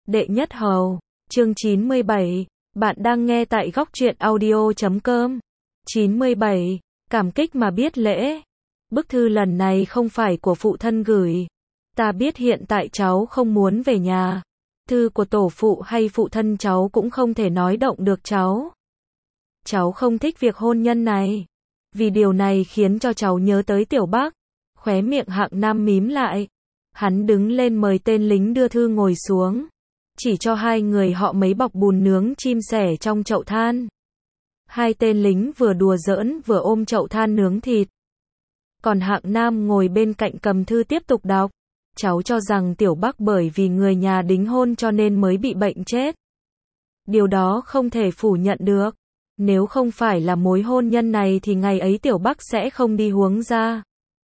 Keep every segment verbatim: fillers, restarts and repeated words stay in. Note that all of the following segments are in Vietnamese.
Đệ nhất hầu, chương chín mươi bảy, bạn đang nghe tại góc truyện audio chấm com. chín mươi bảy, cảm kích mà biết lễ. Bức thư lần này không phải của phụ thân gửi. Ta biết hiện tại cháu không muốn về nhà. Thư của tổ phụ hay phụ thân cháu cũng không thể nói động được cháu. Cháu không thích việc hôn nhân này. Vì điều này khiến cho cháu nhớ tới Tiểu Bắc. Khóe miệng Hạng Nam mím lại. Hắn đứng lên mời tên lính đưa thư ngồi xuống. Chỉ cho hai người họ mấy bọc bùn nướng chim sẻ trong chậu than. Hai tên lính vừa đùa giỡn vừa ôm chậu than nướng thịt. Còn Hạng Nam ngồi bên cạnh cầm thư tiếp tục đọc. Cháu cho rằng Tiểu Bắc bởi vì người nhà đính hôn cho nên mới bị bệnh chết. Điều đó không thể phủ nhận được. Nếu không phải là mối hôn nhân này thì ngày ấy Tiểu Bắc sẽ không đi huống ra.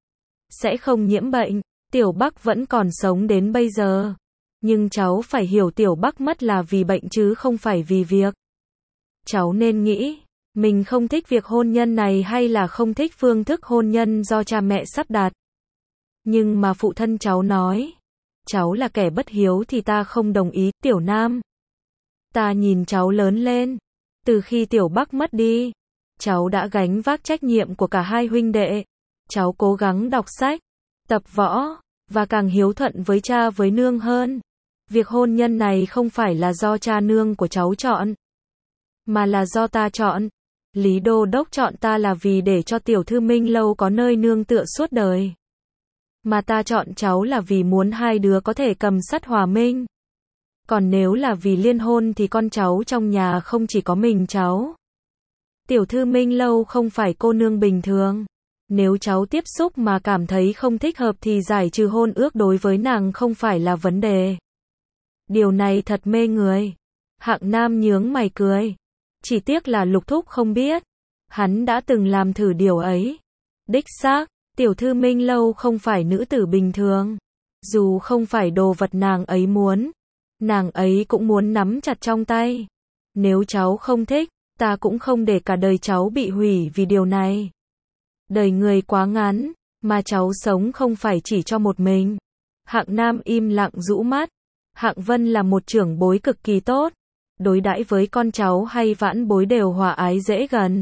Sẽ không nhiễm bệnh. Tiểu Bắc vẫn còn sống đến bây giờ. Nhưng cháu phải hiểu Tiểu Bắc mất là vì bệnh chứ không phải vì việc. Cháu nên nghĩ, mình không thích việc hôn nhân này hay là không thích phương thức hôn nhân do cha mẹ sắp đặt. Nhưng mà phụ thân cháu nói, cháu là kẻ bất hiếu thì ta không đồng ý. Tiểu Nam, ta nhìn cháu lớn lên. Từ khi Tiểu Bắc mất đi, cháu đã gánh vác trách nhiệm của cả hai huynh đệ. Cháu cố gắng đọc sách, tập võ, và càng hiếu thuận với cha với nương hơn. Việc hôn nhân này không phải là do cha nương của cháu chọn, mà là do ta chọn. Lý Đô Đốc chọn ta là vì để cho tiểu thư Minh Lâu có nơi nương tựa suốt đời. Mà ta chọn cháu là vì muốn hai đứa có thể cầm sắt hòa minh. Còn nếu là vì liên hôn thì con cháu trong nhà không chỉ có mình cháu. Tiểu thư Minh Lâu không phải cô nương bình thường. Nếu cháu tiếp xúc mà cảm thấy không thích hợp thì giải trừ hôn ước đối với nàng không phải là vấn đề. Điều này thật mê người. Hạng Nam nhướng mày cười. Chỉ tiếc là Lục Thúc không biết. Hắn đã từng làm thử điều ấy. Đích xác, tiểu thư Minh Lâu không phải nữ tử bình thường. Dù không phải đồ vật nàng ấy muốn, nàng ấy cũng muốn nắm chặt trong tay. Nếu cháu không thích, ta cũng không để cả đời cháu bị hủy vì điều này. Đời người quá ngắn, mà cháu sống không phải chỉ cho một mình. Hạng Nam im lặng rũ mắt. Hạng Vân là một trưởng bối cực kỳ tốt. Đối đãi với con cháu hay vãn bối đều hòa ái dễ gần.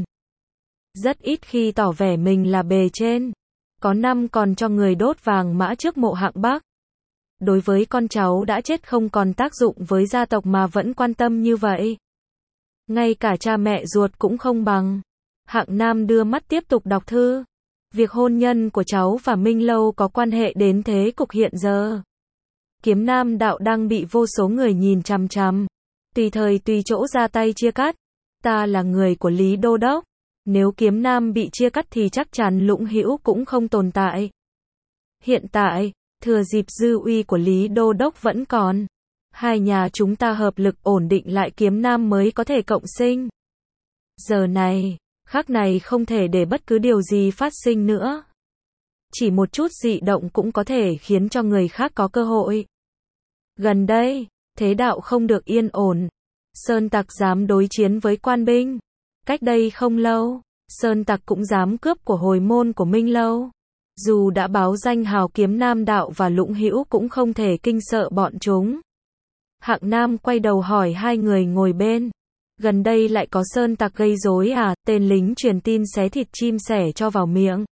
Rất ít khi tỏ vẻ mình là bề trên. Có năm còn cho người đốt vàng mã trước mộ Hạng Bắc. Đối với con cháu đã chết không còn tác dụng với gia tộc mà vẫn quan tâm như vậy. Ngay cả cha mẹ ruột cũng không bằng. Hạng Nam đưa mắt tiếp tục đọc thư. Việc hôn nhân của cháu và Minh Lâu có quan hệ đến thế cục hiện giờ. Kiếm Nam đạo đang bị vô số người nhìn chằm chằm. Tùy thời tùy chỗ ra tay chia cắt. Ta là người của Lý Đô Đốc. Nếu Kiếm Nam bị chia cắt thì chắc chắn Lũng Hữu cũng không tồn tại. Hiện tại, thừa dịp dư uy của Lý Đô Đốc vẫn còn. Hai nhà chúng ta hợp lực ổn định lại Kiếm Nam mới có thể cộng sinh. Giờ này, khắc này không thể để bất cứ điều gì phát sinh nữa. Chỉ một chút dị động cũng có thể khiến cho người khác có cơ hội. Gần đây, thế đạo không được yên ổn. Sơn tặc dám đối chiến với quan binh. Cách đây không lâu, Sơn tặc cũng dám cướp của hồi môn của Minh Lâu. Dù đã báo danh hào Kiếm Nam đạo và Lũng Hữu cũng không thể kinh sợ bọn chúng. Hạng Nam quay đầu hỏi hai người ngồi bên. Gần đây lại có Sơn tặc gây rối à? Tên lính truyền tin xé thịt chim sẻ cho vào miệng.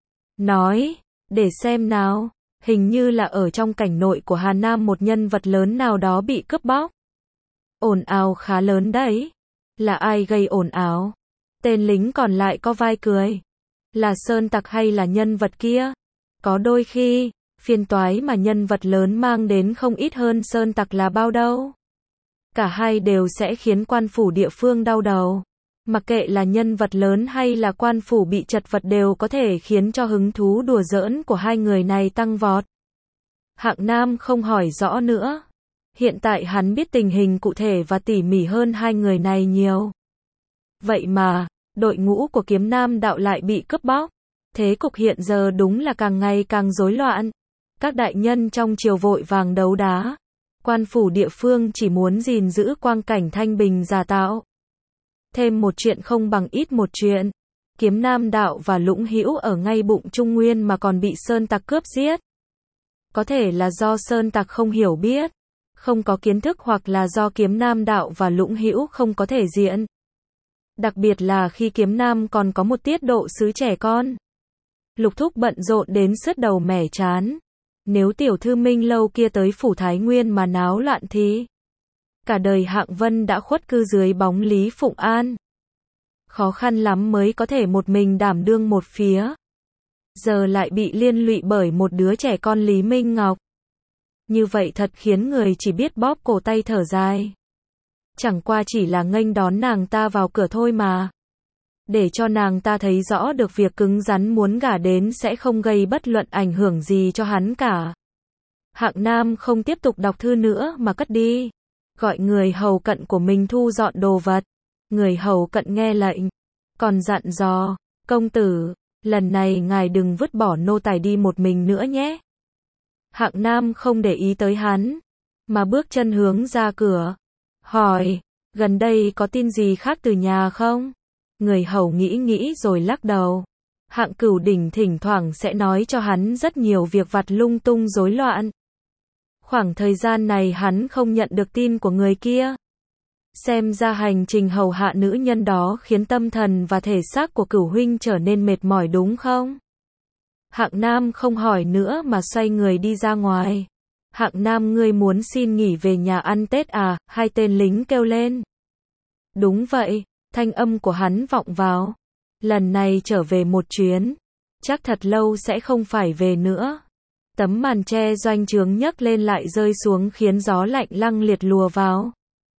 Nói, để xem nào. Hình như là ở trong cảnh nội của Hà Nam một nhân vật lớn nào đó bị cướp bóc. Ồn ào khá lớn đấy. Là ai gây ồn ào? Tên lính còn lại có vai cười. Là Sơn tặc hay là nhân vật kia? Có đôi khi, phiền toái mà nhân vật lớn mang đến không ít hơn Sơn tặc là bao đâu. Cả hai đều sẽ khiến quan phủ địa phương đau đầu. Mặc kệ là nhân vật lớn hay là quan phủ bị chật vật đều có thể khiến cho hứng thú đùa giỡn của hai người này tăng vọt. Hạng Nam không hỏi rõ nữa. Hiện tại hắn biết tình hình cụ thể và tỉ mỉ hơn hai người này nhiều. Vậy mà, đội ngũ của Kiếm Nam đạo lại bị cướp bóc. Thế cục hiện giờ đúng là càng ngày càng rối loạn. Các đại nhân trong triều vội vàng đấu đá. Quan phủ địa phương chỉ muốn gìn giữ quang cảnh thanh bình giả tạo. Thêm một chuyện không bằng ít một chuyện. Kiếm Nam đạo và Lũng Hữu ở ngay bụng Trung Nguyên mà còn bị Sơn tặc cướp giết. Có thể là do Sơn tặc không hiểu biết. không có kiến thức hoặc là do Kiếm Nam đạo và Lũng Hữu không có thể diện. Đặc biệt là khi Kiếm Nam còn có một tiết độ sứ trẻ con. Lục Thúc bận rộn đến sứt đầu mẻ chán. Nếu tiểu thư Minh Lâu kia tới phủ Thái Nguyên mà náo loạn thì cả đời Hạng Vân đã khuất cư dưới bóng Lý Phụng An. Khó khăn lắm mới có thể một mình đảm đương một phía. Giờ lại bị liên lụy bởi một đứa trẻ con Lý Minh Ngọc. Như vậy thật khiến người chỉ biết bóp cổ tay thở dài. Chẳng qua chỉ là nghênh đón nàng ta vào cửa thôi mà. Để cho nàng ta thấy rõ được việc cứng rắn muốn gả đến sẽ không gây bất luận ảnh hưởng gì cho hắn cả. Hạng Nam không tiếp tục đọc thư nữa mà cất đi. Gọi người hầu cận của mình thu dọn đồ vật. Người hầu cận nghe lệnh. Còn dặn dò, công tử, lần này ngài đừng vứt bỏ nô tài đi một mình nữa nhé. Hạng Nam không để ý tới hắn, mà bước chân hướng ra cửa. Hỏi, gần đây có tin gì khác từ nhà không? Người hầu nghĩ nghĩ rồi lắc đầu. Hạng Cửu Đỉnh thỉnh thoảng sẽ nói cho hắn rất nhiều việc vặt lung tung rối loạn. Khoảng thời gian này hắn không nhận được tin của người kia. Xem ra hành trình hầu hạ nữ nhân đó khiến tâm thần và thể xác của Cửu huynh trở nên mệt mỏi đúng không? Hạng Nam không hỏi nữa mà xoay người đi ra ngoài. Hạng Nam, ngươi muốn xin nghỉ về nhà ăn Tết à? Hai tên lính kêu lên. Đúng vậy, thanh âm của hắn vọng vào. Lần này trở về một chuyến, chắc thật lâu sẽ không phải về nữa. Tấm màn che doanh trướng nhấc lên lại rơi xuống khiến gió lạnh lăng liệt lùa vào.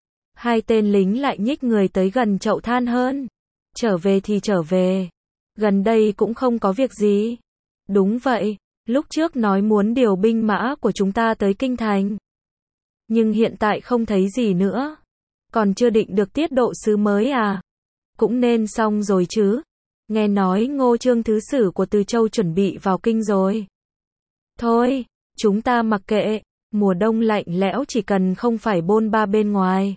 Hai tên lính lại nhích người tới gần chậu than hơn. Trở về thì trở về. Gần đây cũng không có việc gì. Đúng vậy, lúc trước nói muốn điều binh mã của chúng ta tới Kinh Thành. Nhưng hiện tại không thấy gì nữa. Còn chưa định được tiết độ sứ mới à? Cũng nên xong rồi chứ. Nghe nói Ngô Trương thứ sử của Từ Châu chuẩn bị vào kinh rồi. Thôi, chúng ta mặc kệ. Mùa đông lạnh lẽo chỉ cần không phải bôn ba bên ngoài.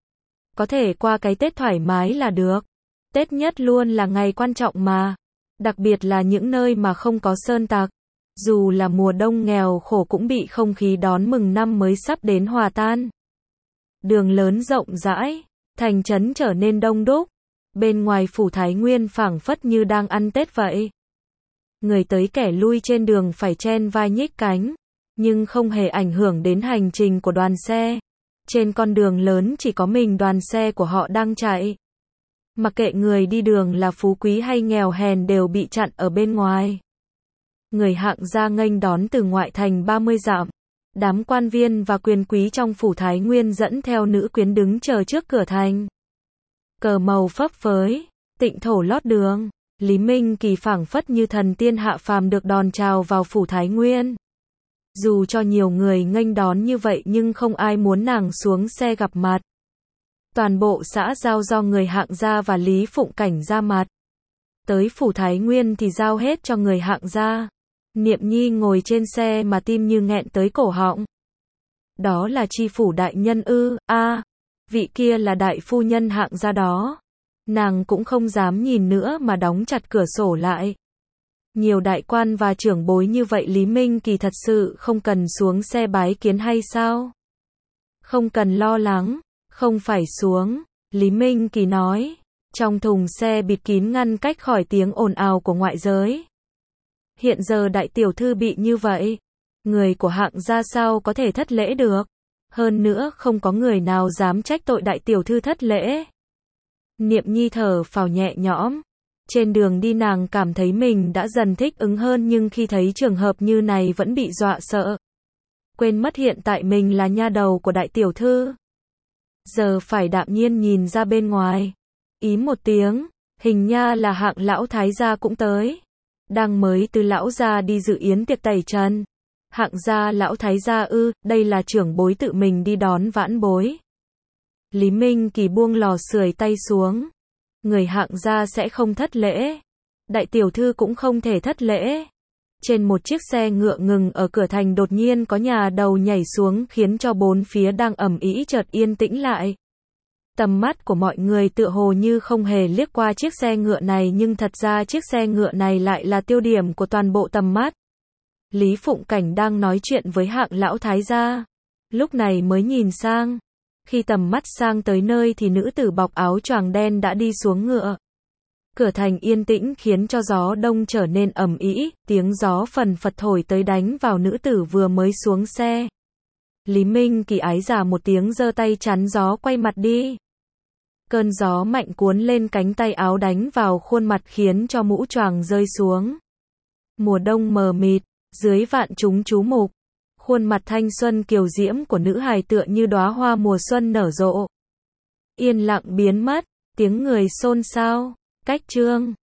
Có thể qua cái Tết thoải mái là được. Tết nhất luôn là ngày quan trọng mà. Đặc biệt là những nơi mà không có sơn tặc. Dù là mùa đông nghèo khổ cũng bị không khí đón mừng năm mới sắp đến hòa tan. Đường lớn rộng rãi, thành trấn trở nên đông đúc. Bên ngoài phủ Thái Nguyên phảng phất như đang ăn Tết vậy. Người tới kẻ lui trên đường phải chen vai nhích cánh, nhưng không hề ảnh hưởng đến hành trình của đoàn xe. Trên con đường lớn chỉ có mình đoàn xe của họ đang chạy. Mặc kệ người đi đường là phú quý hay nghèo hèn đều bị chặn ở bên ngoài. Người Hạng gia nghênh đón từ ngoại thành ba mươi dặm. Đám quan viên và quyền quý trong phủ Thái Nguyên dẫn theo nữ quyến đứng chờ trước cửa thành. Cờ màu phấp phới, tịnh thổ lót đường. Lý Minh Kỳ phảng phất như thần tiên hạ phàm được đón chào vào phủ Thái Nguyên. Dù cho nhiều người nghênh đón như vậy nhưng không ai muốn nàng xuống xe gặp mặt. Toàn bộ xã giao do người Hạng gia và Lý Phụng Cảnh ra mặt. Tới phủ Thái Nguyên thì giao hết cho người Hạng gia. Niệm Nhi ngồi trên xe mà tim như nghẹn tới cổ họng. Đó là tri phủ đại nhân ư? A, à, vị kia là đại phu nhân Hạng gia đó. Nàng cũng không dám nhìn nữa mà đóng chặt cửa sổ lại. Nhiều đại quan và trưởng bối như vậy Lý Minh Kỳ thật sự không cần xuống xe bái kiến hay sao? Không cần lo lắng, không phải xuống, Lý Minh Kỳ nói. Trong thùng xe bịt kín ngăn cách khỏi tiếng ồn ào của ngoại giới. Hiện giờ đại tiểu thư bị như vậy, người của Hạng gia sao có thể thất lễ được? Hơn nữa không có người nào dám trách tội đại tiểu thư thất lễ. Niệm Nhi thở phào nhẹ nhõm. Trên đường đi nàng cảm thấy mình đã dần thích ứng hơn nhưng khi thấy trường hợp như này vẫn bị dọa sợ. Quên mất hiện tại mình là nha đầu của đại tiểu thư. Giờ phải đạm nhiên nhìn ra bên ngoài. Ý một tiếng, hình nha là Hạng lão thái gia cũng tới. Đang mới từ lão gia đi dự yến tiệc tẩy trần. Hạng gia lão thái gia ư, đây là trưởng bối tự mình đi đón vãn bối. Lý Minh Kỳ buông lò sưởi tay xuống. Người Hạng gia sẽ không thất lễ. Đại tiểu thư cũng không thể thất lễ. Trên một chiếc xe ngựa ngừng ở cửa thành đột nhiên có nhà đầu nhảy xuống khiến cho bốn phía đang ầm ĩ chợt yên tĩnh lại. Tầm mắt của mọi người tựa hồ như không hề liếc qua chiếc xe ngựa này nhưng thật ra chiếc xe ngựa này lại là tiêu điểm của toàn bộ tầm mắt. Lý Phụng Cảnh đang nói chuyện với Hạng lão thái gia. lúc này mới nhìn sang. Khi tầm mắt sang tới nơi thì nữ tử bọc áo choàng đen đã đi xuống ngựa. Cửa thành yên tĩnh khiến cho gió đông trở nên ầm ĩ, tiếng gió phần phật thổi tới đánh vào nữ tử vừa mới xuống xe. Lý Minh Kỳ ái giả một tiếng giơ tay chắn gió quay mặt đi. Cơn gió mạnh cuốn lên cánh tay áo đánh vào khuôn mặt khiến cho mũ choàng rơi xuống. Mùa đông mờ mịt, dưới vạn chúng chú mục, khuôn mặt thanh xuân kiều diễm của nữ hài tựa như đóa hoa mùa xuân nở rộ. Yên lặng biến mất, tiếng người xôn xao, cách chương.